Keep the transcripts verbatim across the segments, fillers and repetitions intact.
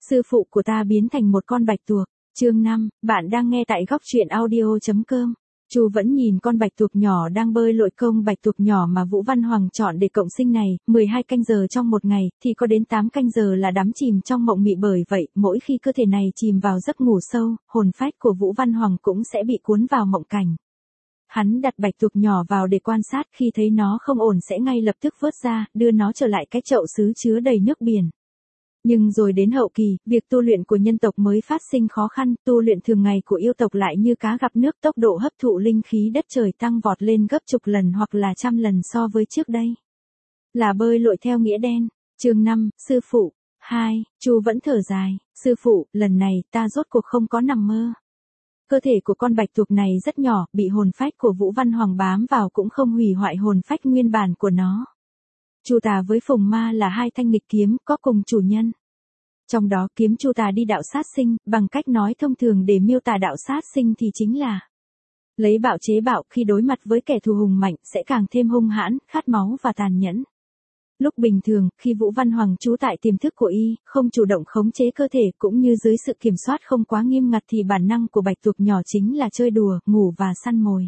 Sư phụ của ta biến thành một con bạch tuộc. Chương năm, bạn đang nghe tại góc truyện audio chấm com. Chu vẫn nhìn con bạch tuộc nhỏ đang bơi lội, công bạch tuộc nhỏ mà Vũ Văn Hoàng chọn để cộng sinh này, mười hai canh giờ trong một ngày, thì có đến tám canh giờ là đắm chìm trong mộng mị, bởi vậy, mỗi khi cơ thể này chìm vào giấc ngủ sâu, hồn phách của Vũ Văn Hoàng cũng sẽ bị cuốn vào mộng cảnh. Hắn đặt bạch tuộc nhỏ vào để quan sát, khi thấy nó không ổn sẽ ngay lập tức vớt ra, đưa nó trở lại cái chậu sứ chứa đầy nước biển. Nhưng rồi đến hậu kỳ, việc tu luyện của nhân tộc mới phát sinh khó khăn, tu luyện thường ngày của yêu tộc lại như cá gặp nước, tốc độ hấp thụ linh khí đất trời tăng vọt lên gấp chục lần hoặc là trăm lần so với trước đây. Là bơi lội theo nghĩa đen. Chương năm, sư phụ. hai, Chu vẫn thở dài, sư phụ, lần này ta rốt cuộc không có nằm mơ. Cơ thể của con bạch tuộc này rất nhỏ, bị hồn phách của Vũ Văn Hoàng bám vào cũng không hủy hoại hồn phách nguyên bản của nó. Chu Tà với Phùng Ma là hai thanh nghịch kiếm có cùng chủ nhân. Trong đó kiếm Chu Tà đi đạo sát sinh, bằng cách nói thông thường để miêu tả đạo sát sinh thì chính là lấy bạo chế bạo, khi đối mặt với kẻ thù hùng mạnh sẽ càng thêm hung hãn, khát máu và tàn nhẫn. Lúc bình thường, khi Vũ Văn Hoàng trú tại tiềm thức của y, không chủ động khống chế cơ thể cũng như dưới sự kiểm soát không quá nghiêm ngặt thì bản năng của bạch tuộc nhỏ chính là chơi đùa, ngủ và săn mồi.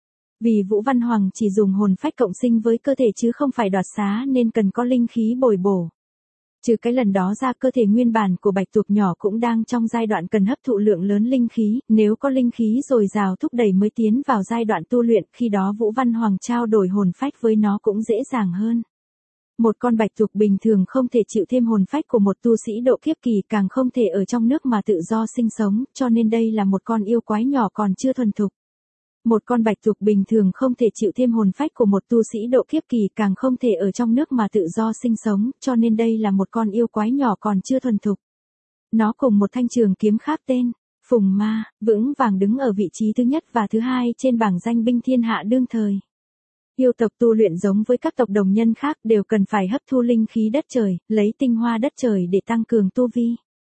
Vì Vũ Văn Hoàng chỉ dùng hồn phách cộng sinh với cơ thể chứ không phải đoạt xá nên cần có linh khí bồi bổ. Trừ cái lần đó ra, cơ thể nguyên bản của bạch tuộc nhỏ cũng đang trong giai đoạn cần hấp thụ lượng lớn linh khí, nếu có linh khí dồi dào thúc đẩy mới tiến vào giai đoạn tu luyện, khi đó Vũ Văn Hoàng trao đổi hồn phách với nó cũng dễ dàng hơn. Một con bạch tuộc bình thường không thể chịu thêm hồn phách của một tu sĩ độ kiếp kỳ, càng không thể ở trong nước mà tự do sinh sống, cho nên đây là một con yêu quái nhỏ còn chưa thuần thục. Một con bạch tuộc bình thường không thể chịu thêm hồn phách của một tu sĩ độ kiếp kỳ, càng không thể ở trong nước mà tự do sinh sống, cho nên đây là một con yêu quái nhỏ còn chưa thuần thục. Nó cùng một thanh trường kiếm khác tên, Phùng Ma, vững vàng đứng ở vị trí thứ nhất và thứ hai trên bảng danh binh thiên hạ đương thời. Yêu tộc tu luyện giống với các tộc đồng nhân khác đều cần phải hấp thu linh khí đất trời, lấy tinh hoa đất trời để tăng cường tu vi.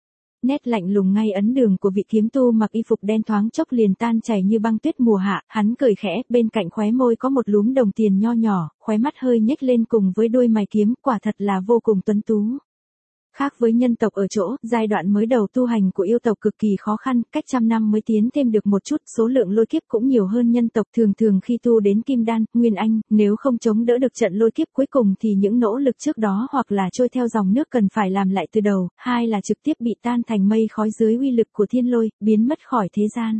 Nét lạnh lùng ngay ấn đường của vị kiếm tu mặc y phục đen thoáng chốc liền tan chảy như băng tuyết mùa hạ, hắn cười khẽ, bên cạnh khóe môi có một lúm đồng tiền nho nhỏ, khóe mắt hơi nhếch lên cùng với đôi mày kiếm, quả thật là vô cùng tuấn tú. Khác với nhân tộc ở chỗ, giai đoạn mới đầu tu hành của yêu tộc cực kỳ khó khăn, cách trăm năm mới tiến thêm được một chút, số lượng lôi kiếp cũng nhiều hơn nhân tộc, thường thường khi tu đến kim đan, nguyên anh, nếu không chống đỡ được trận lôi kiếp cuối cùng thì những nỗ lực trước đó hoặc là trôi theo dòng nước cần phải làm lại từ đầu, hai là trực tiếp bị tan thành mây khói dưới uy lực của thiên lôi, biến mất khỏi thế gian.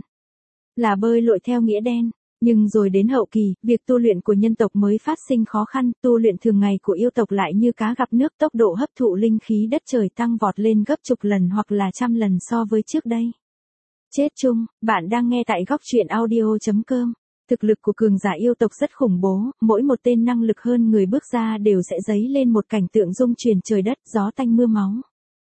Là bơi lội theo nghĩa đen. Nhưng rồi đến hậu kỳ, việc tu luyện của nhân tộc mới phát sinh khó khăn, tu luyện thường ngày của yêu tộc lại như cá gặp nước, tốc độ hấp thụ linh khí đất trời tăng vọt lên gấp chục lần hoặc là trăm lần so với trước đây. Chết chung, bạn đang nghe tại góc truyện audio chấm com. Thực lực của cường giả yêu tộc rất khủng bố, mỗi một tên năng lực hơn người bước ra đều sẽ dấy lên một cảnh tượng rung chuyển trời đất, gió tanh mưa máu.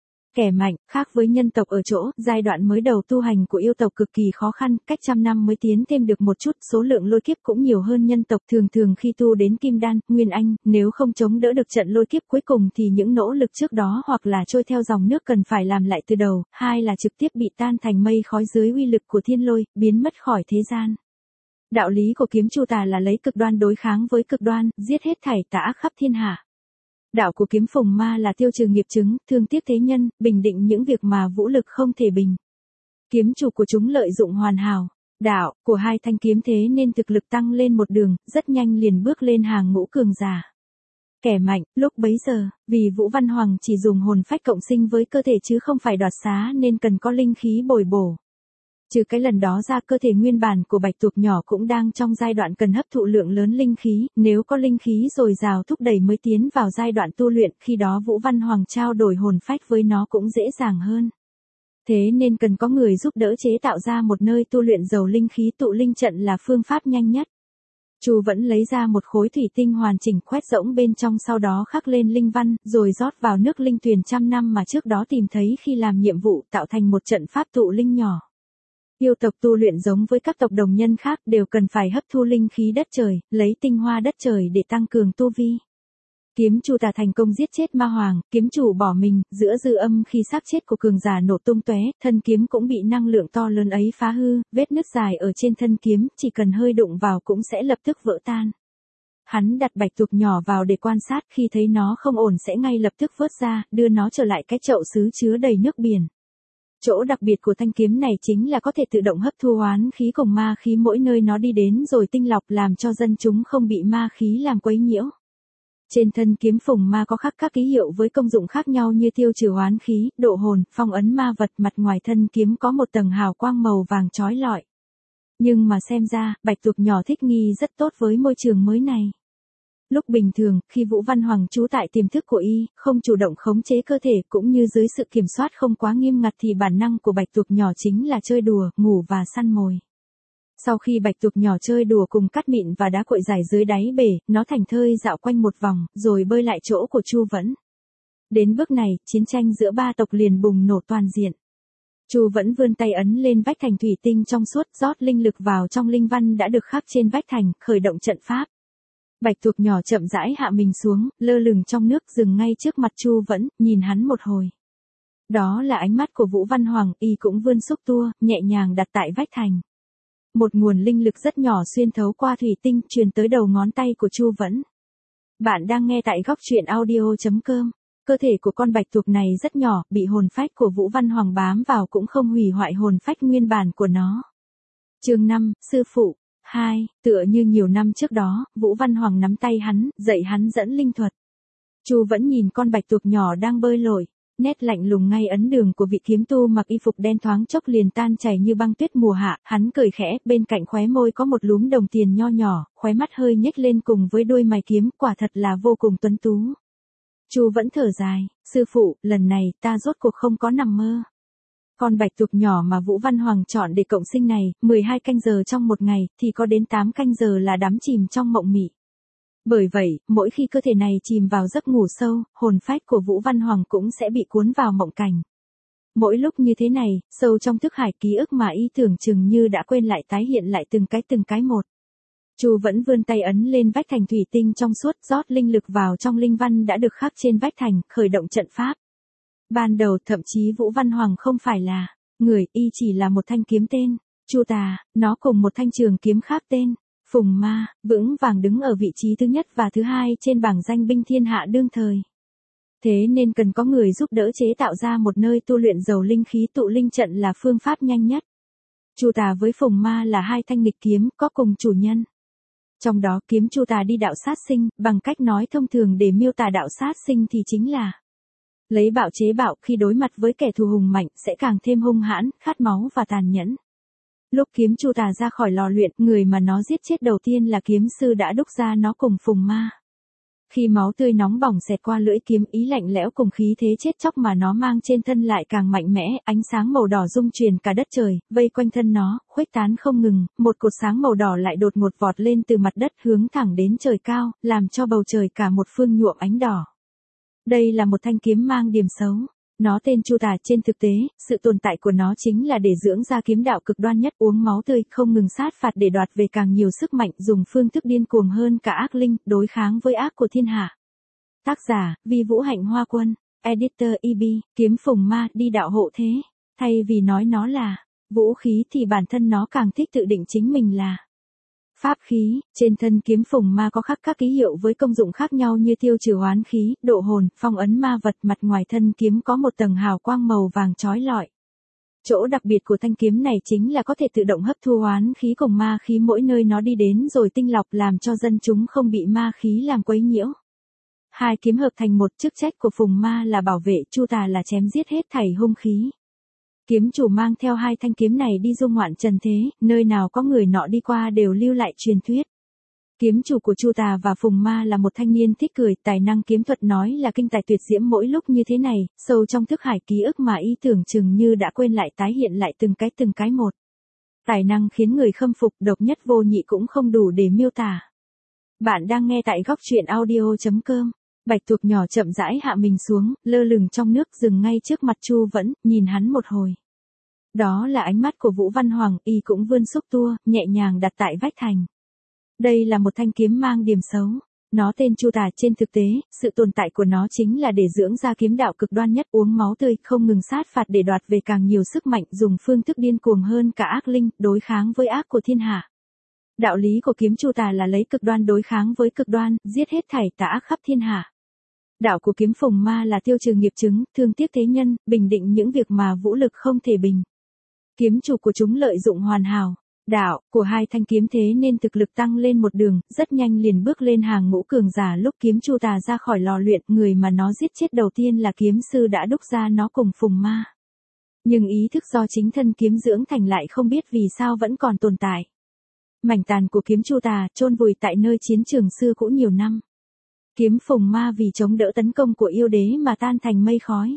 Kẻ mạnh, khác với nhân tộc ở chỗ, giai đoạn mới đầu tu hành của yêu tộc cực kỳ khó khăn, cách trăm năm mới tiến thêm được một chút, số lượng lôi kiếp cũng nhiều hơn nhân tộc, thường thường khi tu đến kim đan, nguyên anh, nếu không chống đỡ được trận lôi kiếp cuối cùng thì những nỗ lực trước đó hoặc là trôi theo dòng nước cần phải làm lại từ đầu, hai là trực tiếp bị tan thành mây khói dưới uy lực của thiên lôi, biến mất khỏi thế gian. Đạo lý của kiếm Chu Tà là lấy cực đoan đối kháng với cực đoan, giết hết thảy tà ác khắp thiên hạ. Đạo của kiếm Phùng Ma là tiêu trừ nghiệp chứng, thương tiếc thế nhân, bình định những việc mà vũ lực không thể bình. Kiếm chủ của chúng lợi dụng hoàn hảo. Đạo của hai thanh kiếm thế nên thực lực tăng lên một đường, rất nhanh liền bước lên hàng ngũ cường giả. Kẻ mạnh, lúc bấy giờ, vì Vũ Văn Hoàng chỉ dùng hồn phách cộng sinh với cơ thể chứ không phải đoạt xá nên cần có linh khí bồi bổ. Trừ cái lần đó ra, cơ thể nguyên bản của bạch tuộc nhỏ cũng đang trong giai đoạn cần hấp thụ lượng lớn linh khí, nếu có linh khí dồi dào thúc đẩy mới tiến vào giai đoạn tu luyện, khi đó Vũ Văn Hoàng trao đổi hồn phách với nó cũng dễ dàng hơn. Thế nên cần có người giúp đỡ chế tạo ra một nơi tu luyện giàu linh khí, tụ linh trận là phương pháp nhanh nhất. Chu vẫn lấy ra một khối thủy tinh hoàn chỉnh, khoét rỗng bên trong, sau đó khắc lên linh văn, rồi rót vào nước linh tuyền trăm năm mà trước đó tìm thấy khi làm nhiệm vụ, tạo thành một trận pháp tụ linh nhỏ. Yêu tộc tu luyện giống với các tộc đồng nhân khác đều cần phải hấp thu linh khí đất trời, lấy tinh hoa đất trời để tăng cường tu vi. Kiếm Chu Tà thành công giết chết ma hoàng, kiếm chủ bỏ mình, giữa dư âm khi xác chết của cường giả nổ tung tóe, thân kiếm cũng bị năng lượng to lớn ấy phá hư, vết nứt dài ở trên thân kiếm, chỉ cần hơi đụng vào cũng sẽ lập tức vỡ tan. Hắn đặt bạch tuộc nhỏ vào để quan sát, khi thấy nó không ổn sẽ ngay lập tức vớt ra, đưa nó trở lại cái chậu sứ chứa đầy nước biển. Chỗ đặc biệt của thanh kiếm này chính là có thể tự động hấp thu oán khí cùng ma khí mỗi nơi nó đi đến rồi tinh lọc làm cho dân chúng không bị ma khí làm quấy nhiễu. Trên thân kiếm phùng ma có khắc các ký hiệu với công dụng khác nhau như tiêu trừ oán khí, độ hồn, phong ấn ma vật. Mặt ngoài thân kiếm có một tầng hào quang màu vàng chói lọi. Nhưng mà xem ra, bạch tuộc nhỏ thích nghi rất tốt với môi trường mới này. Lúc bình thường, khi Vũ Văn Hoàng trú tại tiềm thức của y, không chủ động khống chế cơ thể cũng như dưới sự kiểm soát không quá nghiêm ngặt thì bản năng của bạch tuộc nhỏ chính là chơi đùa, ngủ và săn mồi. Sau khi bạch tuộc nhỏ chơi đùa cùng cát mịn và đá cuội dài dưới đáy bể, nó thành thơi dạo quanh một vòng, rồi bơi lại chỗ của Chu Vẫn. Đến bước này, chiến tranh giữa ba tộc liền bùng nổ toàn diện. Chu Vẫn vươn tay ấn lên vách thành thủy tinh trong suốt, rót linh lực vào trong linh văn đã được khắc trên vách thành, khởi động trận pháp. Bạch tuộc nhỏ chậm rãi hạ mình xuống, lơ lửng trong nước dừng ngay trước mặt Chu Vẫn, nhìn hắn một hồi. Đó là ánh mắt của Vũ Văn Hoàng, y cũng vươn xúc tua, nhẹ nhàng đặt tại vách thành. Một nguồn linh lực rất nhỏ xuyên thấu qua thủy tinh, truyền tới đầu ngón tay của Chu Vẫn. Bạn đang nghe tại góc truyện audio chấm com. Cơ thể của con bạch tuộc này rất nhỏ, bị hồn phách của Vũ Văn Hoàng bám vào cũng không hủy hoại hồn phách nguyên bản của nó. Chương năm, sư phụ. hai, tựa như nhiều năm trước đó, Vũ Văn Hoàng nắm tay hắn, dạy hắn dẫn linh thuật. Chu Vẫn nhìn con bạch tuộc nhỏ đang bơi lội, nét lạnh lùng ngay ấn đường của vị kiếm tu mặc y phục đen thoáng chốc liền tan chảy như băng tuyết mùa hạ, hắn cười khẽ, bên cạnh khóe môi có một lúm đồng tiền nho nhỏ, khóe mắt hơi nhếch lên cùng với đôi mày kiếm, quả thật là vô cùng tuấn tú. Chu Vẫn thở dài, sư phụ, lần này ta rốt cuộc không có nằm mơ. Con bạch tuộc nhỏ mà Vũ Văn Hoàng chọn để cộng sinh này, mười hai canh giờ trong một ngày, thì có đến tám canh giờ là đắm chìm trong mộng mị. Bởi vậy, mỗi khi cơ thể này chìm vào giấc ngủ sâu, hồn phách của Vũ Văn Hoàng cũng sẽ bị cuốn vào mộng cảnh. Mỗi lúc như thế này, sâu trong thức hải ký ức mà y tưởng chừng như đã quên lại tái hiện lại từng cái từng cái một. Chu Vẫn vươn tay ấn lên vách thành thủy tinh trong suốt, rót linh lực vào trong linh văn đã được khắc trên vách thành, khởi động trận pháp. Ban đầu thậm chí Vũ Văn Hoàng không phải là người, y chỉ là một thanh kiếm tên, Chu Tà, nó cùng một thanh trường kiếm khác tên, Phùng Ma, vững vàng đứng ở vị trí thứ nhất và thứ hai trên bảng danh binh thiên hạ đương thời. Thế nên cần có người giúp đỡ chế tạo ra một nơi tu luyện giàu linh khí tụ linh trận là phương pháp nhanh nhất. Chu Tà với Phùng Ma là hai thanh nghịch kiếm có cùng chủ nhân. Trong đó kiếm Chu Tà đi đạo sát sinh, bằng cách nói thông thường để miêu tả đạo sát sinh thì chính là lấy bạo chế bạo, khi đối mặt với kẻ thù hùng mạnh sẽ càng thêm hung hãn, khát máu và tàn nhẫn. Lúc kiếm Chu Tà ra khỏi lò luyện, người mà nó giết chết đầu tiên là kiếm sư đã đúc ra nó cùng Phùng Ma. Khi máu tươi nóng bỏng xẹt qua lưỡi kiếm, ý lạnh lẽo cùng khí thế chết chóc mà nó mang trên thân lại càng mạnh mẽ, ánh sáng màu đỏ rung truyền cả đất trời, vây quanh thân nó, khuếch tán không ngừng, một cột sáng màu đỏ lại đột ngột vọt lên từ mặt đất hướng thẳng đến trời cao, làm cho bầu trời cả một phương nhuộm ánh đỏ. Đây là một thanh kiếm mang điểm xấu. Nó tên Chu Tà, trên thực tế, sự tồn tại của nó chính là để dưỡng ra kiếm đạo cực đoan nhất, uống máu tươi, không ngừng sát phạt để đoạt về càng nhiều sức mạnh, dùng phương thức điên cuồng hơn cả ác linh, đối kháng với ác của thiên hạ. Tác giả, Vi Vũ Hạnh Hoa Quân, Editor e bê, kiếm Phùng Ma, đi đạo hộ thế. Thay vì nói nó là vũ khí thì bản thân nó càng thích tự định chính mình là pháp khí. Trên thân kiếm Phùng Ma có khắc các ký hiệu với công dụng khác nhau như tiêu trừ oán khí, độ hồn, phong ấn ma vật. Mặt ngoài thân kiếm có một tầng hào quang màu vàng chói lọi. Chỗ đặc biệt của thanh kiếm này chính là có thể tự động hấp thu oán khí cùng ma khí mỗi nơi nó đi đến rồi tinh lọc làm cho dân chúng không bị ma khí làm quấy nhiễu. Hai kiếm hợp thành một, chức trách của Phùng Ma là bảo vệ, Chu Tà là chém giết hết thảy hung khí. Kiếm chủ mang theo hai thanh kiếm này đi du ngoạn trần thế, nơi nào có người nọ đi qua đều lưu lại truyền thuyết. Kiếm chủ của Chu Tà và Phùng Ma là một thanh niên thích cười, tài năng kiếm thuật nói là kinh tài tuyệt diễm. Mỗi lúc như thế này, sâu trong thức hải ký ức mà y tưởng chừng như đã quên lại tái hiện lại từng cái từng cái một. Tài năng khiến người khâm phục, độc nhất vô nhị cũng không đủ để miêu tả. Bạn đang nghe tại góc truyện audio chấm com. Bạch tuộc nhỏ chậm rãi hạ mình xuống, lơ lửng trong nước dừng ngay trước mặt Chu Vẫn, nhìn hắn một hồi. Đó là ánh mắt của Vũ Văn Hoàng, y cũng vươn xúc tua, nhẹ nhàng đặt tại vách thành. Đây là một thanh kiếm mang điểm xấu. Nó tên Chu Tà, trên thực tế, sự tồn tại của nó chính là để dưỡng ra kiếm đạo cực đoan nhất, uống máu tươi, không ngừng sát phạt để đoạt về càng nhiều sức mạnh, dùng phương thức điên cuồng hơn cả ác linh, đối kháng với ác của thiên hạ. Đạo lý của kiếm Chu Tà là lấy cực đoan đối kháng với cực đoan, giết hết thảy tà ác khắp thiên hạ. Đạo của kiếm Phùng Ma là tiêu trừ nghiệp chứng, thương tiếc thế nhân, bình định những việc mà vũ lực không thể bình. Kiếm chủ của chúng lợi dụng hoàn hảo. Đạo của hai thanh kiếm thế nên thực lực tăng lên một đường, rất nhanh liền bước lên hàng ngũ cường giả. Lúc kiếm Chu Tà ra khỏi lò luyện, người mà nó giết chết đầu tiên là kiếm sư đã đúc ra nó cùng Phùng Ma. Nhưng ý thức do chính thân kiếm dưỡng thành lại không biết vì sao vẫn còn tồn tại. Mảnh tàn của kiếm Chu Tà chôn vùi tại nơi chiến trường xưa cũ nhiều năm. Kiếm Phùng Ma vì chống đỡ tấn công của yêu đế mà tan thành mây khói.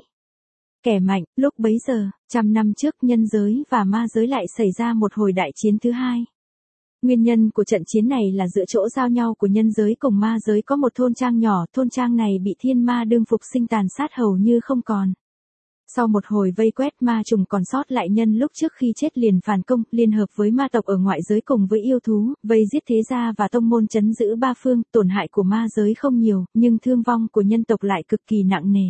Kẻ mạnh, lúc bấy giờ, trăm năm trước nhân giới và ma giới lại xảy ra một hồi đại chiến thứ hai. Nguyên nhân của trận chiến này là giữa chỗ giao nhau của nhân giới cùng ma giới có một thôn trang nhỏ, thôn trang này bị thiên ma đương phục sinh tàn sát hầu như không còn. Sau một hồi vây quét, ma trùng còn sót lại nhân lúc trước khi chết liền phản công, liên hợp với ma tộc ở ngoại giới cùng với yêu thú, vây giết thế gia và tông môn trấn giữ ba phương. Tổn hại của ma giới không nhiều, nhưng thương vong của nhân tộc lại cực kỳ nặng nề.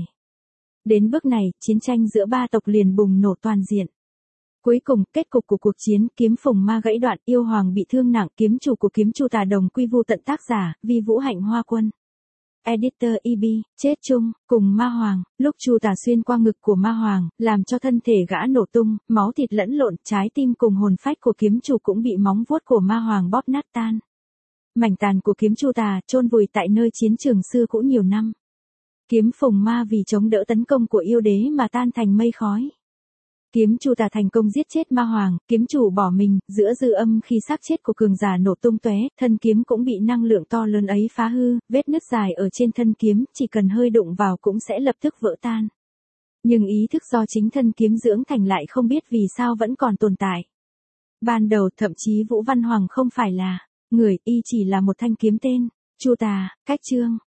Đến bước này, chiến tranh giữa ba tộc liền bùng nổ toàn diện. Cuối cùng, kết cục của cuộc chiến, kiếm Phùng Ma gãy đoạn, yêu hoàng bị thương nặng, kiếm chủ của kiếm Chu Tà đồng quy vu tận. Tác giả, Vi Vũ Hạnh Hoa Quân. Editor e bê, chết chung, cùng ma hoàng. Lúc Chu Tà xuyên qua ngực của ma hoàng, làm cho thân thể gã nổ tung, máu thịt lẫn lộn, trái tim cùng hồn phách của kiếm chủ cũng bị móng vuốt của ma hoàng bóp nát tan. Mảnh tàn của kiếm Chu Tà chôn vùi tại nơi chiến trường xưa cũ nhiều năm. Kiếm Phùng Ma vì chống đỡ tấn công của yêu đế mà tan thành mây khói. Kiếm Chu Tà thành công giết chết ma hoàng, kiếm chủ bỏ mình, giữa dư âm khi xác chết của cường giả nổ tung tóe, thân kiếm cũng bị năng lượng to lớn ấy phá hư, vết nứt dài ở trên thân kiếm, chỉ cần hơi đụng vào cũng sẽ lập tức vỡ tan. Nhưng ý thức do chính thân kiếm dưỡng thành lại không biết vì sao vẫn còn tồn tại. Ban đầu thậm chí Vũ Văn Hoàng không phải là người, y chỉ là một thanh kiếm tên, Chu Tà, cách chương.